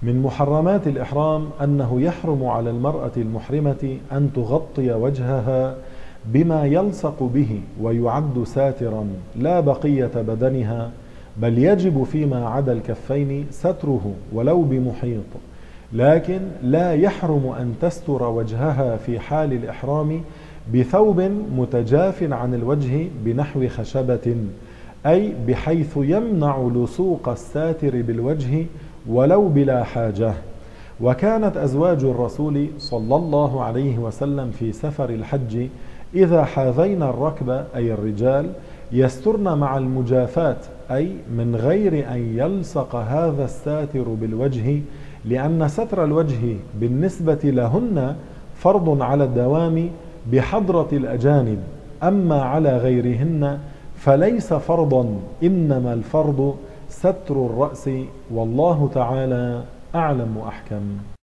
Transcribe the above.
من محرمات الإحرام أنه يحرم على المرأة المحرمة أن تغطي وجهها بما يلصق به ويعد ساترا لا بقية بدنها، بل يجب فيما عدا الكفين ستره ولو بمحيط، لكن لا يحرم أن تستر وجهها في حال الإحرام بثوب متجاف عن الوجه بنحو خشبة، أي بحيث يمنع لصوق الساتر بالوجه ولو بلا حاجة. وكانت أزواج الرسول صلى الله عليه وسلم في سفر الحج إذا حاذين الركب أي الرجال يسترن مع المجافات، أي من غير أن يلصق هذا الساتر بالوجه، لأن ستر الوجه بالنسبة لهن فرض على الدوام بحضرة الأجانب، أما على غيرهن فليس فرضا، إنما الفرض ستر الرأس، والله تعالى أعلم وأحكم.